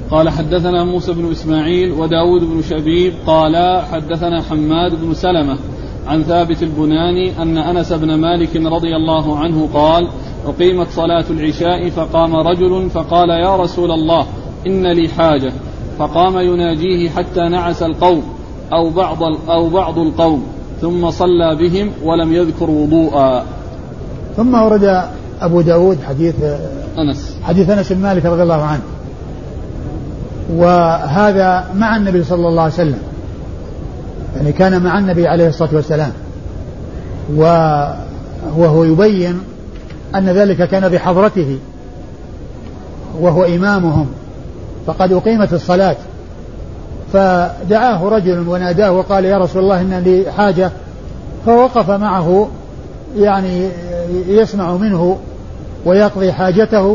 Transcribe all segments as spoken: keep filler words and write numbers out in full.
قال حدثنا موسى بن إسماعيل وداود بن شبيب قال حدثنا حماد بن سلمة عن ثابت البناني أن أنس بن مالك رضي الله عنه قال أقيمت صلاة العشاء فقام رجل فقال يا رسول الله إن لي حاجة، فقام يناجيه حتى نعس القوم أو بعض, أو بعض القوم ثم صلى بهم ولم يذكر وضوءا. ثم ورد أبو داود حديث أنس حديث أنس بن مالك رضي الله عنه، وهذا مع النبي صلى الله عليه وسلم، يعني كان مع النبي عليه الصلاة والسلام، وهو يبين أن ذلك كان بحضرته وهو إمامهم، فقد أقيمت الصلاة فدعاه رجل وناداه وقال يا رسول الله إن لي حاجة، فوقف معه يعني يسمع منه ويقضي حاجته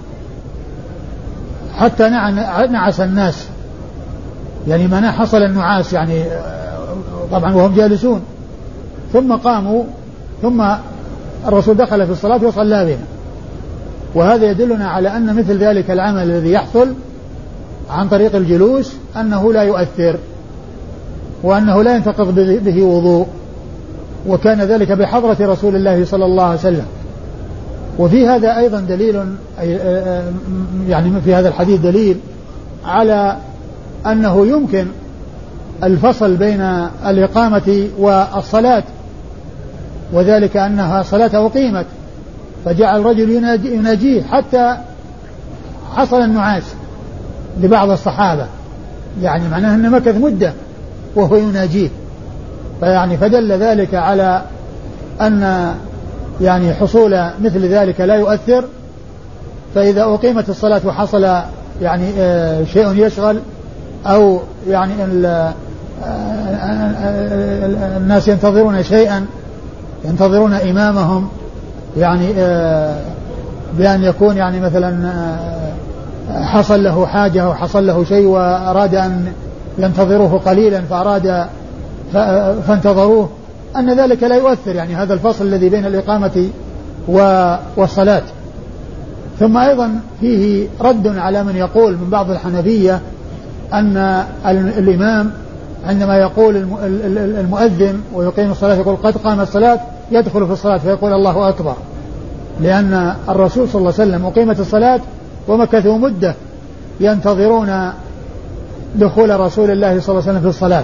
حتى نعس الناس، يعني ما حصل النعاس يعني طبعا وهم جالسون، ثم قاموا ثم الرسول دخل في الصلاة وصلى بهم. وهذا يدلنا على أن مثل ذلك العمل الذي يحصل عن طريق الجلوس أنه لا يؤثر وأنه لا ينتقض به وضوء، وكان ذلك بحضرة رسول الله صلى الله عليه وسلم. وفي هذا أيضا دليل، يعني في هذا الحديث دليل على أنه يمكن الفصل بين الإقامة والصلاة، وذلك أنها صلاة أقيمت فجعل الرجل يناجيه حتى حصل النعاس لبعض الصحابة، يعني معناه أنه مكث مدة وهو يناجيه، فيعني فدل ذلك على أن يعني حصول مثل ذلك لا يؤثر. فإذا أقيمت الصلاة وحصل يعني شيء يشغل أو يعني الناس ينتظرون شيئا، ينتظرون إمامهم، يعني بأن يكون يعني مثلا حصل له حاجة أو حصل له شيء وأراد أن ينتظروه قليلا فأراد فانتظروه، أن ذلك لا يؤثر، يعني هذا الفصل الذي بين الإقامة والصلاة. ثم أيضا فيه رد على من يقول من بعض الحنفية أن الإمام عندما يقول المؤذن ويقيم الصلاة يقول قد قام الصلاة يدخل في الصلاة فيقول الله أكبر، لأن الرسول صلى الله عليه وسلم أقيمت الصلاة ومكثوا مدة ينتظرون دخول رسول الله صلى الله عليه وسلم في الصلاة،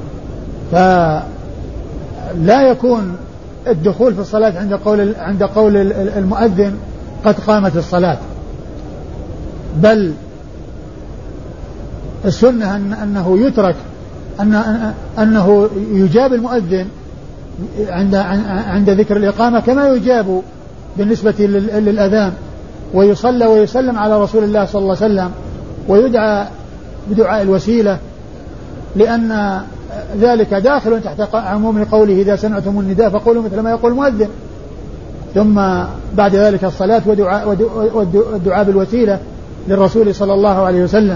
فلا يكون الدخول في الصلاة عند قول عند قول المؤذن قد قامت الصلاة، بل السنة أن أنه يترك أن أنه يجاب المؤذن عند عند ذكر الإقامة كما يجاب بالنسبة للأذان، ويصلى ويسلم على رسول الله صلى الله عليه وسلم ويدعى بدعاء الوسيلة، لأن ذلك داخل تحت عموم قوله إذا سمعتم النداء فقولوا مثل ما يقول المؤذن، ثم بعد ذلك الصلاة ودعاء, والدعاء بالوسيلة للرسول صلى الله عليه وسلم.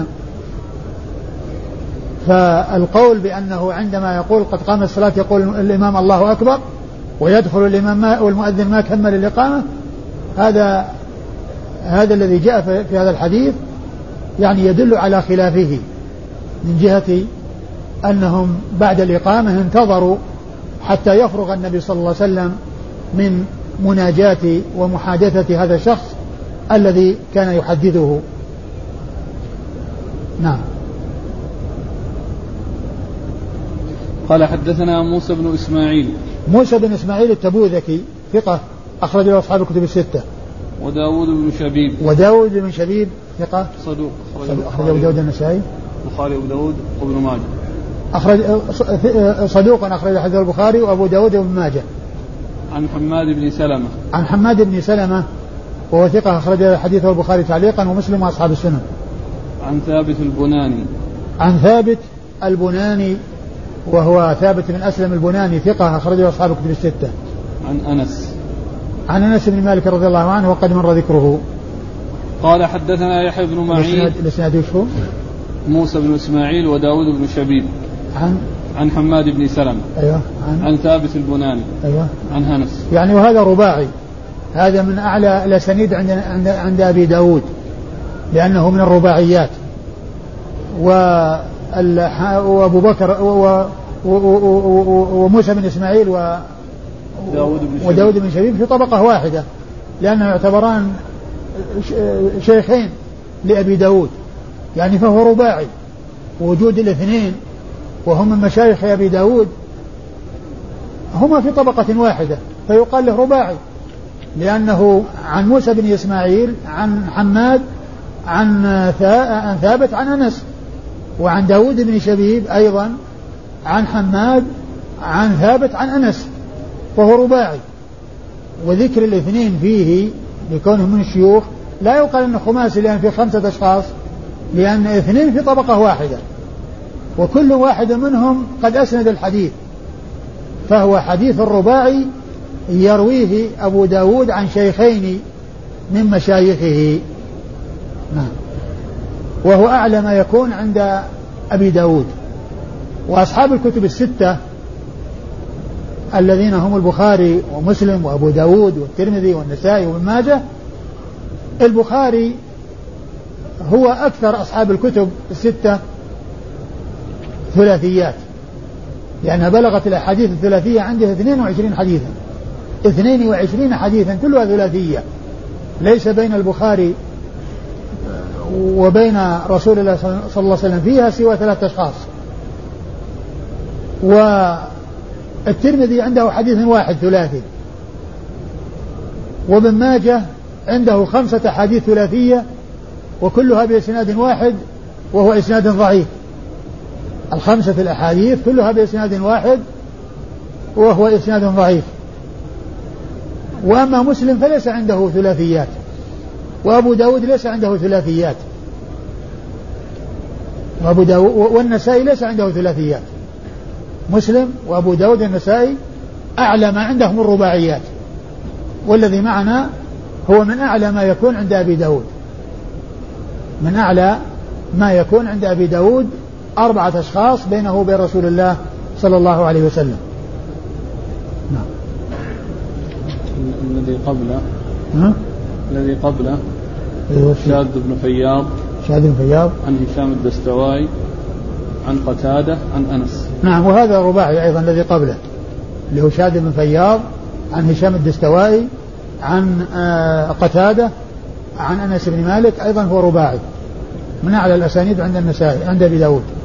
فالقول بأنه عندما يقول قد قام الصلاة يقول الإمام الله أكبر ويدخل الإمام والمؤذن ما كمل الإقامة، هذا هذا الذي جاء في هذا الحديث يعني يدل على خلافه، من جهة أنهم بعد الإقامة انتظروا حتى يفرغ النبي صلى الله عليه وسلم من مناجاة ومحادثة هذا الشخص الذي كان يحدثه. نعم. قال حدثنا موسى بن إسماعيل موسى بن إسماعيل التبوذكي ثقة أخرج له أصحاب الكتب الستة. وداود بن شبيب وداود بن شبيب ثقة صدوق أخرج أبو داود النسائي البخاري وأبو داود وابن ماجه. أخرج صدوق أخرج حديث البخاري وأبو داود وابن ماجه. عن حماد بن سلمة عن حماد بن سلمة وهو ثقة أخرج حديثه البخاري تعليقا ومسلم وأصحاب السنن. عن ثابت البناني عن ثابت البناني وهو ثابت بن أسلم البناني ثقة أخرجه أصحاب الكتب الستة. عن أنس عن أنس بن مالك رضي الله عنه وقد مر ذكره. قال حدثنا يحيى بن معين الإسناد يشفو موسى بن إسماعيل وداود بن شبيب عن عن حماد بن سلمة أيوة عن, عن ثابت البناني أيوة عن أنس، يعني وهذا رباعي، هذا من أعلى الأسانيد عند عند عند أبي داود لأنه من الرباعيات، وأبو بكر وموسى بن إسماعيل وداود بن شبيب في طبقة واحدة، لأنه يعتبران شيخين لأبي داود، يعني فهو رباعي. وجود الاثنين وهم من مشايخ أبي داود هما في طبقة واحدة فيقال له رباعي، لأنه عن موسى بن إسماعيل عن حماد عن ثابت عن أنس، وعن داود بن شبيب أيضا عن حماد عن ثابت عن أنس، فهو رباعي. وذكر الاثنين فيه لكونهم من الشيوخ لا يقال أنه خماسي لأن في خمسة أشخاص، لأن اثنين في طبقة واحدة وكل واحد منهم قد أسند الحديث، فهو حديث الرباعي يرويه أبو داود عن شيخين من مشايخه. نعم. وهو أعلى ما يكون عند أبي داود. وأصحاب الكتب الستة الذين هم البخاري ومسلم وأبو داود والترمذي والنسائي وابن ماجه، البخاري هو أكثر أصحاب الكتب الستة ثلاثيات، لأنها بلغت الأحاديث الثلاثية عنده اثنين وعشرين حديثا اثنين وعشرين حديثا كلها ثلاثية، ليس بين البخاري وبين رسول الله صلى الله عليه وسلم فيها سوى ثلاثة أشخاص. والترمذي عنده حديث واحد ثلاثي، وابن ماجه عنده خمسة حديث ثلاثية وكلها بإسناد واحد وهو إسناد ضعيف. الخمسة الأحاديث كلها بإسناد واحد وهو إسناد ضعيف. وأما مسلم فليس عنده ثلاثيات، وأبو داود ليس عنده ثلاثيات، وأبو داود والنسائي ليس عنده ثلاثيات. مسلم وأبو داود والنسائي أعلى ما عندهم الرباعيات، والذي معنا هو من أعلى ما يكون عند أبي داود، من أعلى ما يكون عند أبي داود أربعة أشخاص بينه وبين رسول الله صلى الله عليه وسلم. نعم. الذي قبله ها؟ الذي قبله شاذ بن فياض شاذ بن فياض عن هشام الدستوائي عن قتادة عن أنس. نعم. وهذا رباعي أيضا الذي قبله اللي هو شاذ بن فياض عن هشام الدستوائي عن قتادة عن أنس بن مالك، أيضا هو رباعي من أعلى الأسانيد عند النسائي عند أبي داود.